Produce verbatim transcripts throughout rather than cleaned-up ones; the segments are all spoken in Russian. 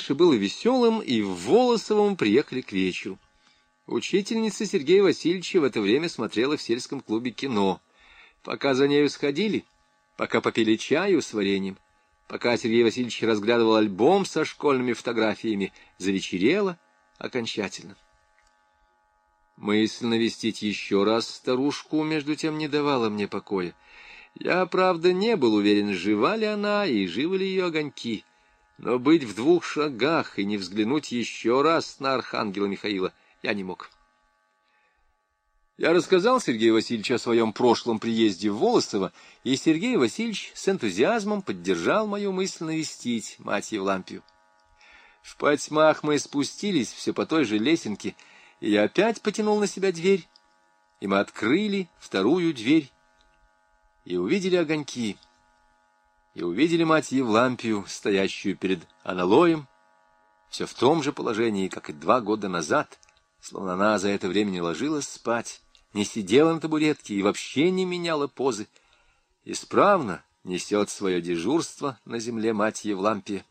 было веселым, и в Волосовом приехали к вечеру. Учительница Сергея Васильевича в это время смотрела в сельском клубе кино. Пока за нею сходили, пока попили чаю с вареньем, пока Сергей Васильевич разглядывал альбом со школьными фотографиями, завечерело окончательно. Мысль навестить еще раз старушку, между тем, не давала мне покоя. Я, правда, не был уверен, жива ли она и живы ли ее огоньки, но быть в двух шагах и не взглянуть еще раз на архангела Михаила я не мог. Я рассказал Сергею Васильевичу о своем прошлом приезде в Волосово, и Сергей Васильевич с энтузиазмом поддержал мою мысль навестить мать Евлампию. В потьмах мы спустились все по той же лесенке, и я опять потянул на себя дверь, и мы открыли вторую дверь, и увидели огоньки, и увидели мать Евлампию, стоящую перед аналоем, все в том же положении, как и два года назад, словно она за это время не ложилась спать, не сидела на табуретке и вообще не меняла позы. Исправно несет свое дежурство на земле мать Евлампия.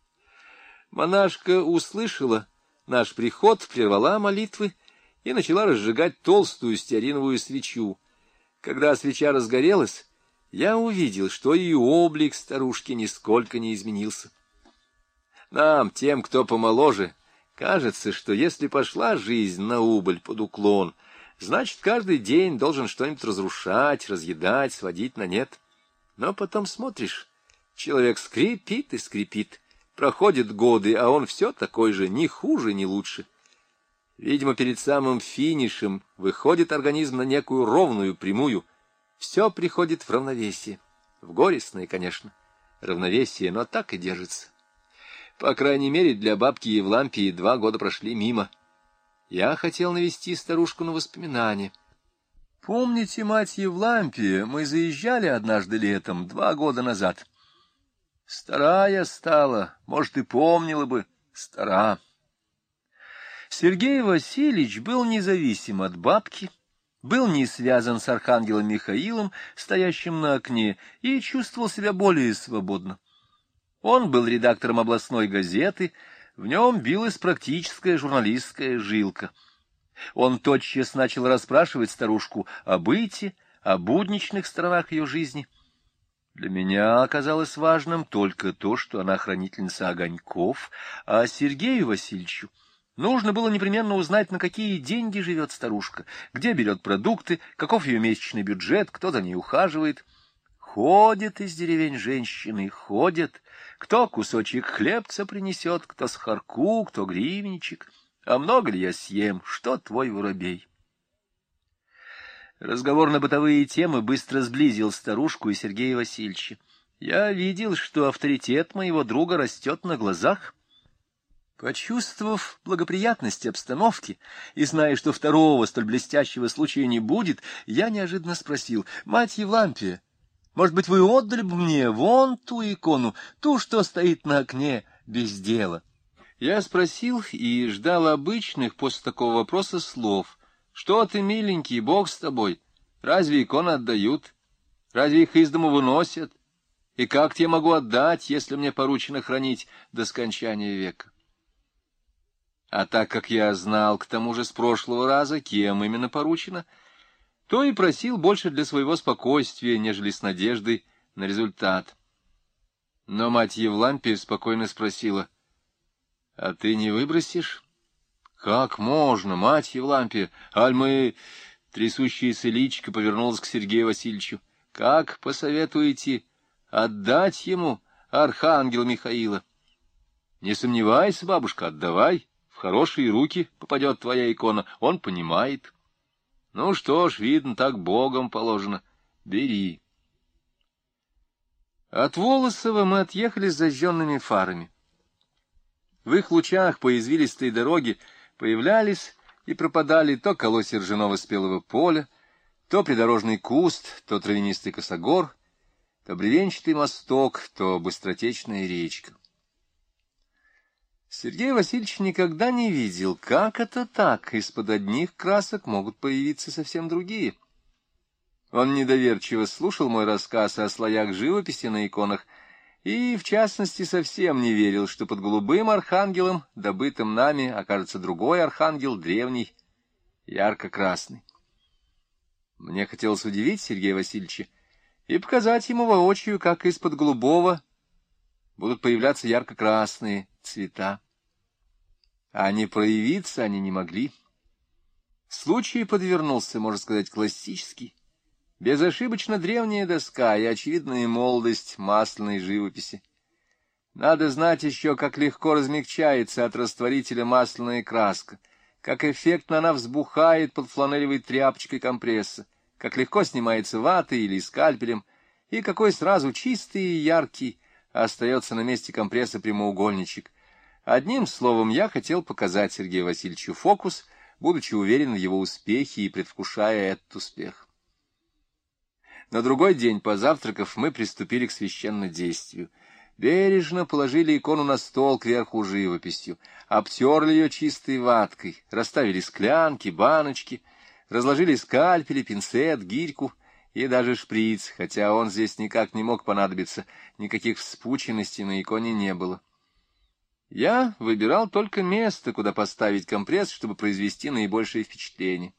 Монашка услышала наш приход, прервала молитвы и начала разжигать толстую стеариновую свечу. Когда свеча разгорелась, я увидел, что и облик старушки нисколько не изменился. Нам, тем, кто помоложе, кажется, что если пошла жизнь на убыль под уклон, значит, каждый день должен что-нибудь разрушать, разъедать, сводить на нет. Но потом смотришь, человек скрипит и скрипит, проходят годы, а он все такой же, ни хуже, ни лучше. Видимо, перед самым финишем выходит организм на некую ровную, прямую. Все приходит в равновесие. В горестное, конечно, равновесие, но так и держится. По крайней мере, для бабки Евлампии два года прошли мимо. Я хотел навести старушку на воспоминания. Помните, мать Евлампия, мы заезжали однажды летом, два года назад. Старая стала, может, и помнила бы, стара. Сергей Васильевич был независим от бабки, был не связан с архангелом Михаилом, стоящим на окне, и чувствовал себя более свободно. Он был редактором областной газеты, в нем билась практическая журналистская жилка. Он тотчас начал расспрашивать старушку о быте, о будничных сторонах ее жизни. Для меня оказалось важным только то, что она хранительница огоньков, а Сергею Васильевичу нужно было непременно узнать, на какие деньги живет старушка, где берет продукты, каков ее месячный бюджет, кто за ней ухаживает. Ходят из деревень женщины, ходят, кто кусочек хлебца принесет, кто сахарку, кто гривенничек. А много ли я съем, что твой воробей? Разговор на бытовые темы быстро сблизил старушку и Сергея Васильевича. Я видел, что авторитет моего друга растет на глазах. Почувствовав благоприятность обстановки и зная, что второго столь блестящего случая не будет, я неожиданно спросил: «Мать Евлампия, может быть, вы отдали бы мне вон ту икону, ту, что стоит на окне без дела?» Я спросил и ждал обычных после такого вопроса слов. «Что ты, миленький, Бог с тобой? Разве иконы отдают? Разве их из дому выносят? И как я могу отдать, если мне поручено хранить до скончания века?» А так как я знал к тому же с прошлого раза, кем именно поручено, то и просил больше для своего спокойствия, нежели с надеждой на результат. Но мать Евлампия спокойно спросила: «А ты не выбросишь?» «Как можно, мать Евлампия? Аль мы...» Трясущаяся личико повернулась к Сергею Васильевичу. «Как посоветуете отдать ему архангела Михаила?» «Не сомневайся, бабушка, отдавай. В хорошие руки попадет твоя икона, он понимает. Ну что ж, видно, так Богом положено. Бери». От Волосова мы отъехали с зажженными фарами. В их лучах по извилистой дороге появлялись и пропадали то колосья ржаного спелого поля, то придорожный куст, то травянистый косогор, то бревенчатый мосток, то быстротечная речка. Сергей Васильевич никогда не видел, как это так, из-под одних красок могут появиться совсем другие. Он недоверчиво слушал мой рассказ о слоях живописи на иконах и, в частности, совсем не верил, что под голубым архангелом, добытым нами, окажется другой архангел, древний, ярко-красный. Мне хотелось удивить Сергея Васильевича и показать ему воочию, как из-под голубого будут появляться ярко-красные цвета. А не проявиться они не могли. Случай подвернулся, можно сказать, классический. Безошибочно древняя доска и очевидная молодость масляной живописи. Надо знать еще, как легко размягчается от растворителя масляная краска, как эффектно она взбухает под фланелевой тряпочкой компресса, как легко снимается ватой или скальпелем, и какой сразу чистый и яркий остается на месте компресса прямоугольничек. Одним словом, я хотел показать Сергею Васильевичу фокус, будучи уверен в его успехе и предвкушая этот успех. На другой день, позавтракав, мы приступили к священнодействию. Бережно положили икону на стол кверху живописью, обтерли ее чистой ваткой, расставили склянки, баночки, разложили скальпели, пинцет, гирьку и даже шприц, хотя он здесь никак не мог понадобиться, никаких вспученностей на иконе не было. Я выбирал только место, куда поставить компресс, чтобы произвести наибольшее впечатление.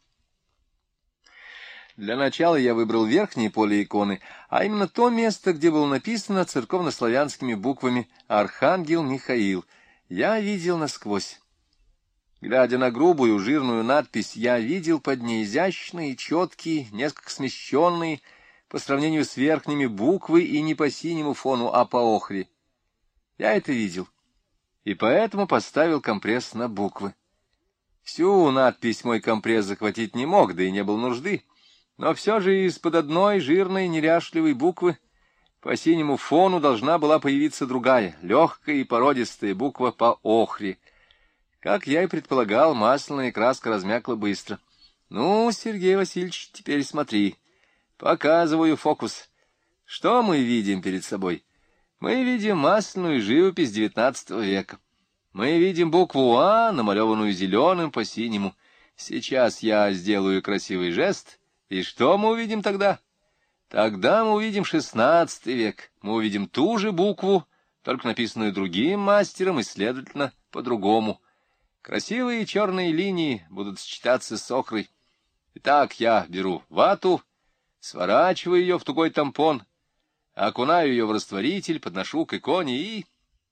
Для начала я выбрал верхнее поле иконы, а именно то место, где было написано церковнославянскими буквами «Архангел Михаил». Я видел насквозь. Глядя на грубую жирную надпись, я видел под ней изящные, четкие, несколько смещенные по сравнению с верхними буквы и не по синему фону, а по охре. Я это видел, и поэтому поставил компресс на буквы. Всю надпись мой компресс захватить не мог, да и не было нужды. Но все же из-под одной жирной неряшливой буквы по синему фону должна была появиться другая, легкая и породистая буква по охре. Как я и предполагал, масляная краска размякла быстро. Ну, Сергей Васильевич, теперь смотри. Показываю фокус. Что мы видим перед собой? Мы видим масляную живопись девятнадцатого века. Мы видим букву «А», намалеванную зеленым по синему. Сейчас я сделаю красивый жест. И что мы увидим тогда? Тогда мы увидим шестнадцатый век. Мы увидим ту же букву, только написанную другим мастером и, следовательно, по-другому. Красивые черные линии будут сочетаться с охрой. Итак, я беру вату, сворачиваю ее в тугой тампон, окунаю ее в растворитель, подношу к иконе и...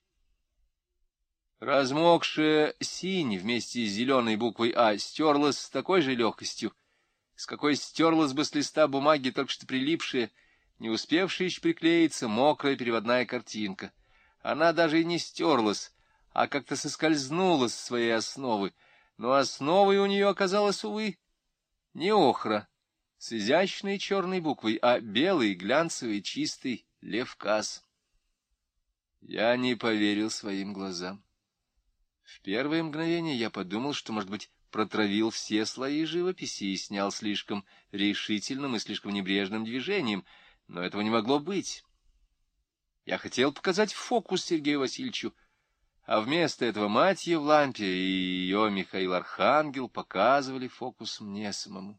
Размокшая синь вместе с зеленой буквой «А» стерлась с такой же легкостью, с какой стерлась бы с листа бумаги только что прилипшая, не успевшая еще приклеиться, мокрая переводная картинка. Она даже и не стерлась, а как-то соскользнула с своей основы, но основой у нее оказалась, увы, не охра с изящной черной буквой, а белый, глянцевый, чистый левказ. Я не поверил своим глазам. В первое мгновение я подумал, что, может быть, протравил все слои живописи и снял слишком решительным и слишком небрежным движением, но этого не могло быть. Я хотел показать фокус Сергею Васильевичу, а вместо этого мать Евлампия и ее Михаил Архангел показывали фокус мне самому.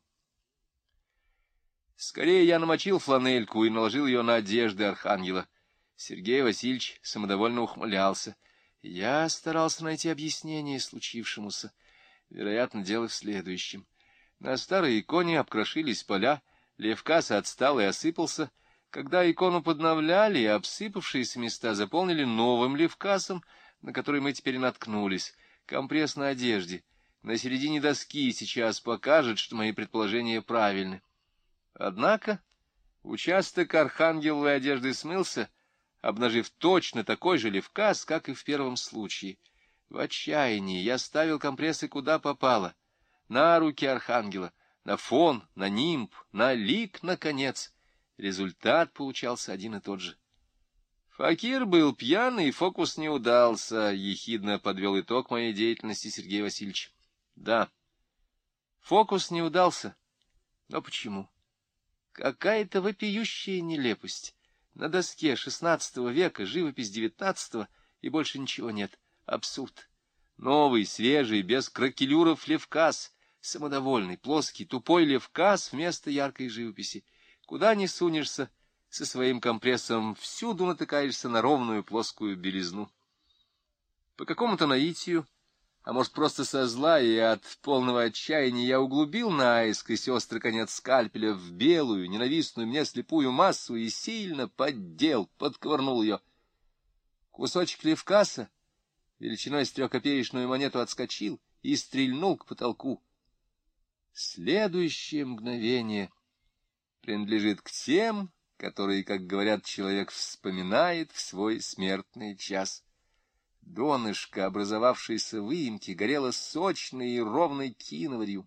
Скорее я намочил фланельку и наложил ее на одежды Архангела. Сергей Васильевич самодовольно ухмылялся. Я старался найти объяснение случившемуся. Вероятно, дело в следующем. На старой иконе обкрошились поля, левказ отстал и осыпался. Когда икону подновляли, обсыпавшиеся места заполнили новым левкасом, на который мы теперь наткнулись. Компресс на одежде. На середине доски сейчас покажет, что мои предположения правильны. Однако участок архангеловой одежды смылся, обнажив точно такой же левкас, как и в первом случае. В отчаянии я ставил компрессы куда попало. На руки архангела, на фон, на нимб, на лик, наконец. Результат получался один и тот же. Факир был пьяный, и фокус не удался, — ехидно подвел итог моей деятельности Сергей Васильевич. Да, фокус не удался. Но почему? Какая-то вопиющая нелепость. На доске шестнадцатого века живопись девятнадцатого, и больше ничего нет. Абсурд. Новый, свежий, без кракелюров левкас, самодовольный, плоский, тупой левкас вместо яркой живописи. Куда ни сунешься, со своим компрессором всюду натыкаешься на ровную плоскую белизну. По какому-то наитию, а может, просто со зла и от полного отчаяния, я углубил наискось острый конец скальпеля в белую, ненавистную мне слепую массу и сильно поддел, подковырнул ее. Кусочек левкаса величиной с трехкопеечную монету отскочил и стрельнул к потолку. Следующее мгновение принадлежит к тем, которые, как говорят, человек вспоминает в свой смертный час. Донышко образовавшейся выемки горело сочной и ровной киноварью.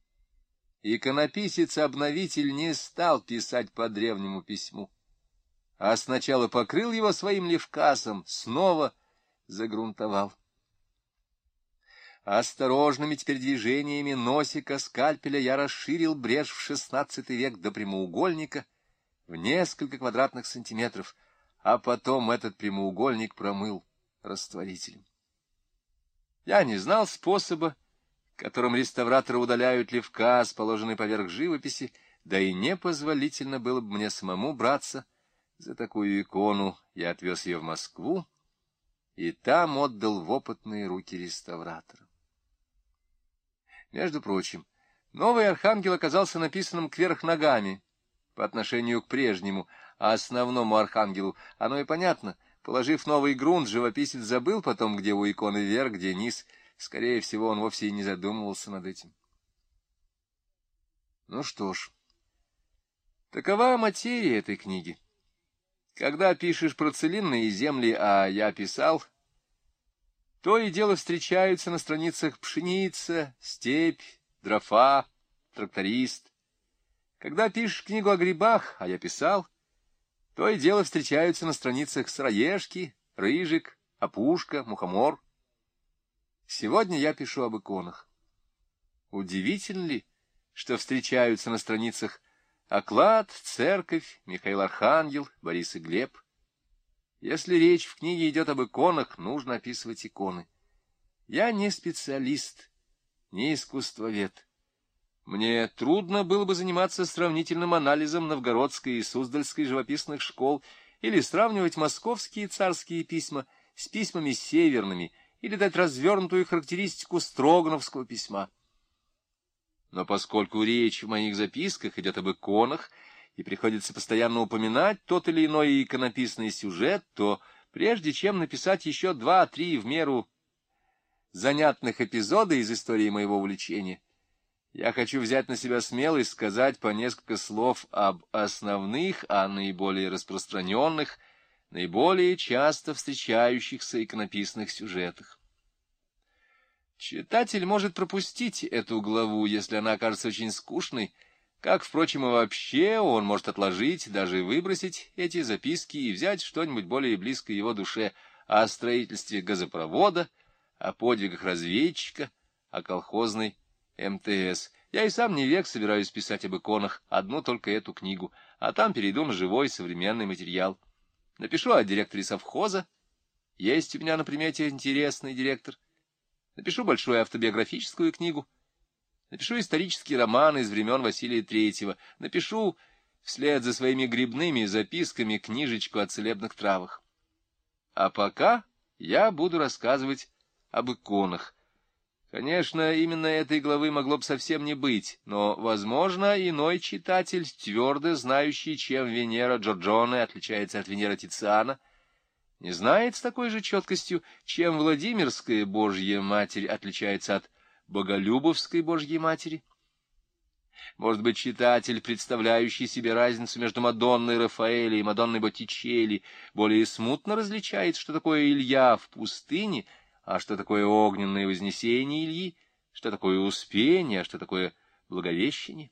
Иконописец-обновитель не стал писать по древнему письму, а сначала покрыл его своим левкасом, снова загрунтовал. Осторожными теперь движениями носика скальпеля я расширил брешь в шестнадцатый век до прямоугольника в несколько квадратных сантиметров, а потом этот прямоугольник промыл растворителем. Я не знал способа, которым реставраторы удаляют левкас, положенный поверх живописи, да и непозволительно было бы мне самому браться за такую икону. Я отвез ее в Москву и там отдал в опытные руки реставратора. Между прочим, новый архангел оказался написанным кверх ногами по отношению к прежнему, а основному архангелу оно и понятно. Положив новый грунт, живописец забыл потом, где у иконы верх, где низ. Скорее всего, он вовсе и не задумывался над этим. Ну что ж, такова материя этой книги. Когда пишешь про целинные земли, а я писал, то и дело встречаются на страницах пшеница, степь, дрофа, тракторист. Когда пишешь книгу о грибах, а я писал, то и дело встречаются на страницах сыроежки, рыжик, опушка, мухомор. Сегодня я пишу об иконах. Удивительно ли, что встречаются на страницах оклад, церковь, Михаил Архангел, Борис и Глеб? Если речь в книге идет об иконах, нужно описывать иконы. Я не специалист, не искусствовед. Мне трудно было бы заниматься сравнительным анализом новгородской и суздальской живописных школ или сравнивать московские царские письма с письмами северными или дать развернутую характеристику строгановского письма. Но поскольку речь в моих записках идет об иконах, и приходится постоянно упоминать тот или иной иконописный сюжет, то прежде чем написать еще два-три в меру занятных эпизода из истории моего увлечения, я хочу взять на себя смелость сказать по несколько слов об основных, а наиболее распространенных, наиболее часто встречающихся иконописных сюжетах. Читатель может пропустить эту главу, если она окажется очень скучной, как, впрочем, и вообще он может отложить, даже выбросить эти записки и взять что-нибудь более близкое его душе о строительстве газопровода, о подвигах разведчика, о колхозной эм тэ эс. Я и сам не век собираюсь писать об иконах, одну только эту книгу, а там перейду на живой современный материал. Напишу о директоре совхоза, есть у меня на примете интересный директор. Напишу большую автобиографическую книгу, напишу исторический роман из времен Василия Третьего, напишу вслед за своими грибными записками книжечку о целебных травах. А пока я буду рассказывать об иконах. Конечно, именно этой главы могло бы совсем не быть, но, возможно, иной читатель, твердо знающий, чем Венера Джорджоне отличается от Венеры Тициана, не знает с такой же четкостью, чем Владимирская Божья Матерь отличается от Боголюбовской Божьей Матери. Может быть, читатель, представляющий себе разницу между Мадонной Рафаэля и Мадонной Боттичелли, более смутно различает, что такое Илья в пустыне, а что такое огненное вознесение Ильи, что такое Успение, а что такое Благовещение.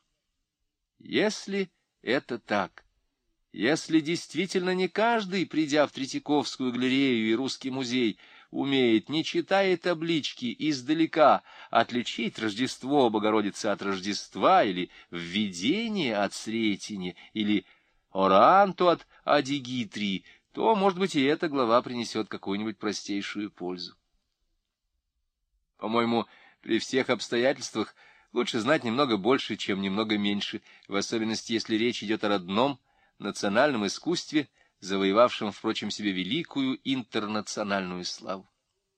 Если это так, если действительно не каждый, придя в Третьяковскую галерею и Русский музей, умеет, не читая таблички, издалека отличить Рождество Богородицы от Рождества, или Введение от Сретения, или Оранту от Адигитрии, то, может быть, и эта глава принесет какую-нибудь простейшую пользу. По-моему, при всех обстоятельствах лучше знать немного больше, чем немного меньше, в особенности, если речь идет о родном, национальном искусстве, завоевавшем, впрочем, себе великую интернациональную славу.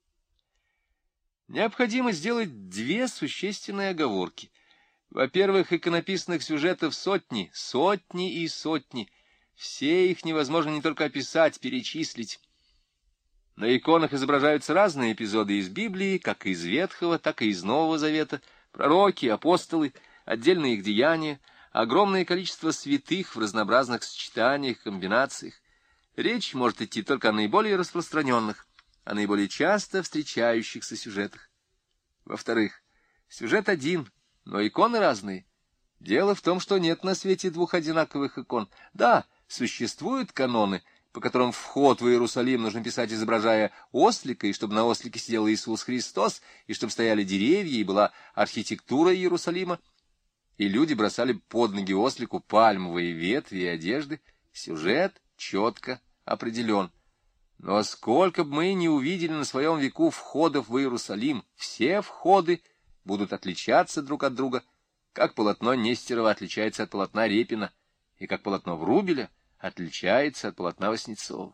Необходимо сделать две существенные оговорки. Во-первых, иконописных сюжетов сотни, сотни и сотни. Все их невозможно не только описать, перечислить. На иконах изображаются разные эпизоды из Библии, как из Ветхого, так и из Нового Завета, пророки, апостолы, отдельные их деяния, огромное количество святых в разнообразных сочетаниях, комбинациях. Речь может идти только о наиболее распространенных, о наиболее часто встречающихся сюжетах. Во-вторых, сюжет один, но иконы разные. Дело в том, что нет на свете двух одинаковых икон. Да, существуют каноны, по которым вход в Иерусалим нужно писать, изображая ослика, и чтобы на ослике сидел Иисус Христос, и чтобы стояли деревья, и была архитектура Иерусалима, и люди бросали под ноги ослику пальмовые ветви и одежды. Сюжет четко определен. Но сколько бы мы ни увидели на своем веку входов в Иерусалим, все входы будут отличаться друг от друга, как полотно Нестерова отличается от полотна Репина, и как полотно Врубеля отличается от полотна Васнецова.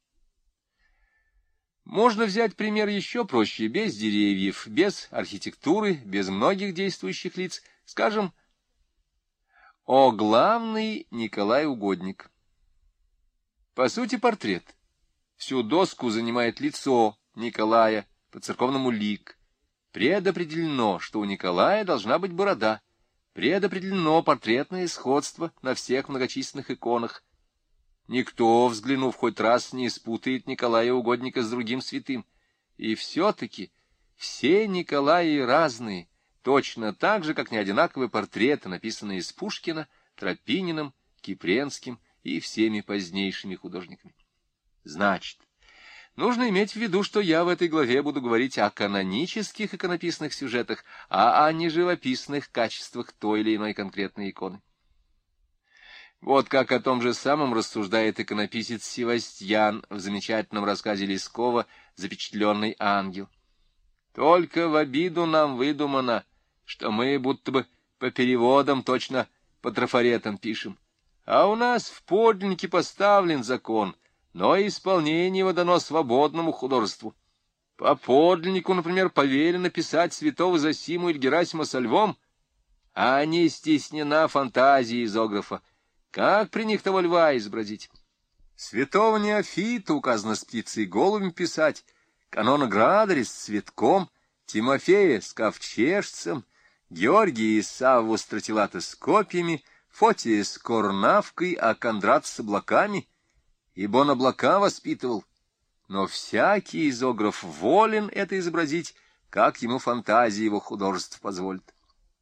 Можно взять пример еще проще, без деревьев, без архитектуры, без многих действующих лиц, скажем, о главный Николай Угодник. По сути, портрет. Всю доску занимает лицо Николая, по-церковному лик. Предопределено, что у Николая должна быть борода. Предопределено портретное сходство на всех многочисленных иконах. Никто, взглянув хоть раз, не спутает Николая Угодника с другим святым. И все-таки все Николаи разные, точно так же, как неодинаковые портреты, написанные с Пушкина, Тропининым, Кипренским и всеми позднейшими художниками. Значит, нужно иметь в виду, что я в этой главе буду говорить о канонических иконописных сюжетах, а о неживописных качествах той или иной конкретной иконы. Вот как о том же самом рассуждает иконописец Севастьян в замечательном рассказе Лескова «Запечатленный ангел». «Только в обиду нам выдумано, что мы будто бы по переводам точно по трафаретам пишем, а у нас в подлиннике поставлен закон, но исполнение его дано свободному художеству. По подлиннику, например, повелено писать святого Зосиму или Герасима со львом, а не стеснена фантазия изографа. Как при них того льва изобразить? Святого Неофита указано с птицей голубем писать, канона Градари с цветком, Тимофея с ковчежцем, Георгия и Савву Стратилата с копьями, Фотия с корнавкой, а Кондрат с облаками, ибо он облака воспитывал. Но всякий изограф волен это изобразить, как ему фантазия его художеств позволит.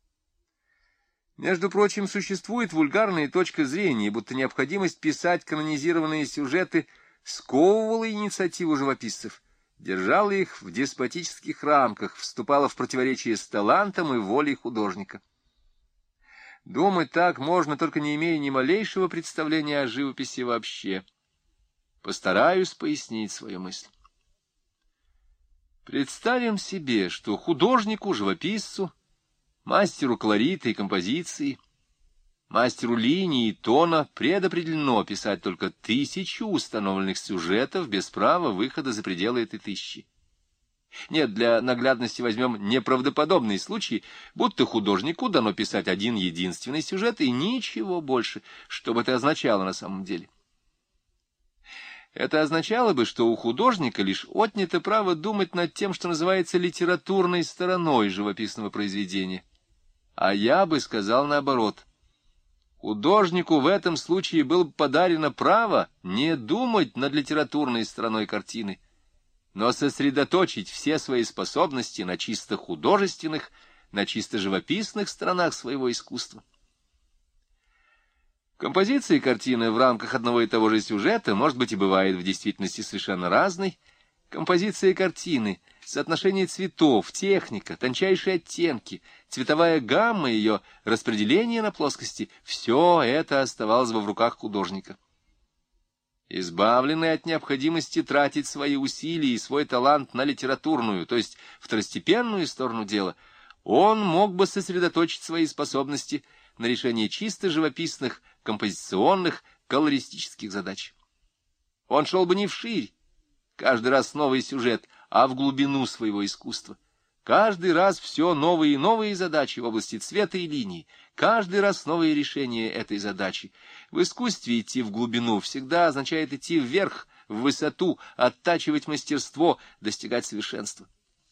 Между прочим, существует вульгарная точка зрения, будто необходимость писать канонизированные сюжеты сковывала инициативу живописцев, держала их в деспотических рамках, вступала в противоречие с талантом и волей художника. Думать так можно, только не имея ни малейшего представления о живописи вообще. Постараюсь пояснить свою мысль. Представим себе, что художнику, живописцу, мастеру колорита и композиции, мастеру линии и тона предопределено писать только тысячу установленных сюжетов без права выхода за пределы этой тысячи. Нет, для наглядности возьмем неправдоподобный случай, будто художнику дано писать один единственный сюжет и ничего больше, что бы это означало на самом деле. Это означало бы, что у художника лишь отнято право думать над тем, что называется литературной стороной живописного произведения. А я бы сказал наоборот. Художнику в этом случае было бы подарено право не думать над литературной стороной картины, но сосредоточить все свои способности на чисто художественных, на чисто живописных сторонах своего искусства. Композиция картины в рамках одного и того же сюжета, может быть, и бывает в действительности совершенно разной. Композиция картины, соотношение цветов, техника, тончайшие оттенки, цветовая гамма, ее распределение на плоскости — все это оставалось бы в руках художника. Избавленный от необходимости тратить свои усилия и свой талант на литературную, то есть второстепенную сторону дела, он мог бы сосредоточить свои способности на решении чисто живописных, композиционных, колористических задач. Он шел бы не вширь, каждый раз новый сюжет, а в глубину своего искусства. Каждый раз все новые и новые задачи в области цвета и линии, каждый раз новые решения этой задачи. В искусстве идти в глубину всегда означает идти вверх, в высоту, оттачивать мастерство, достигать совершенства.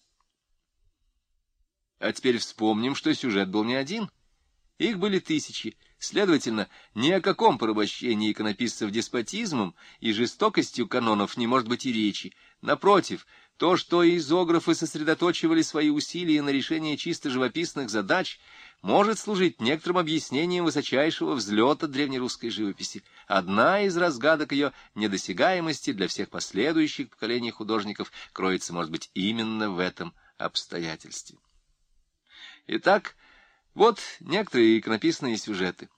А теперь вспомним, что сюжет был не один. Их были тысячи. Следовательно, ни о каком порабощении иконописцев деспотизмом и жестокостью канонов не может быть и речи. Напротив, то, что изографы сосредоточивали свои усилия на решении чисто живописных задач, может служить некоторым объяснением высочайшего взлета древнерусской живописи. Одна из разгадок ее недосягаемости для всех последующих поколений художников кроется, может быть, именно в этом обстоятельстве. Итак, вот некоторые иконописные сюжеты.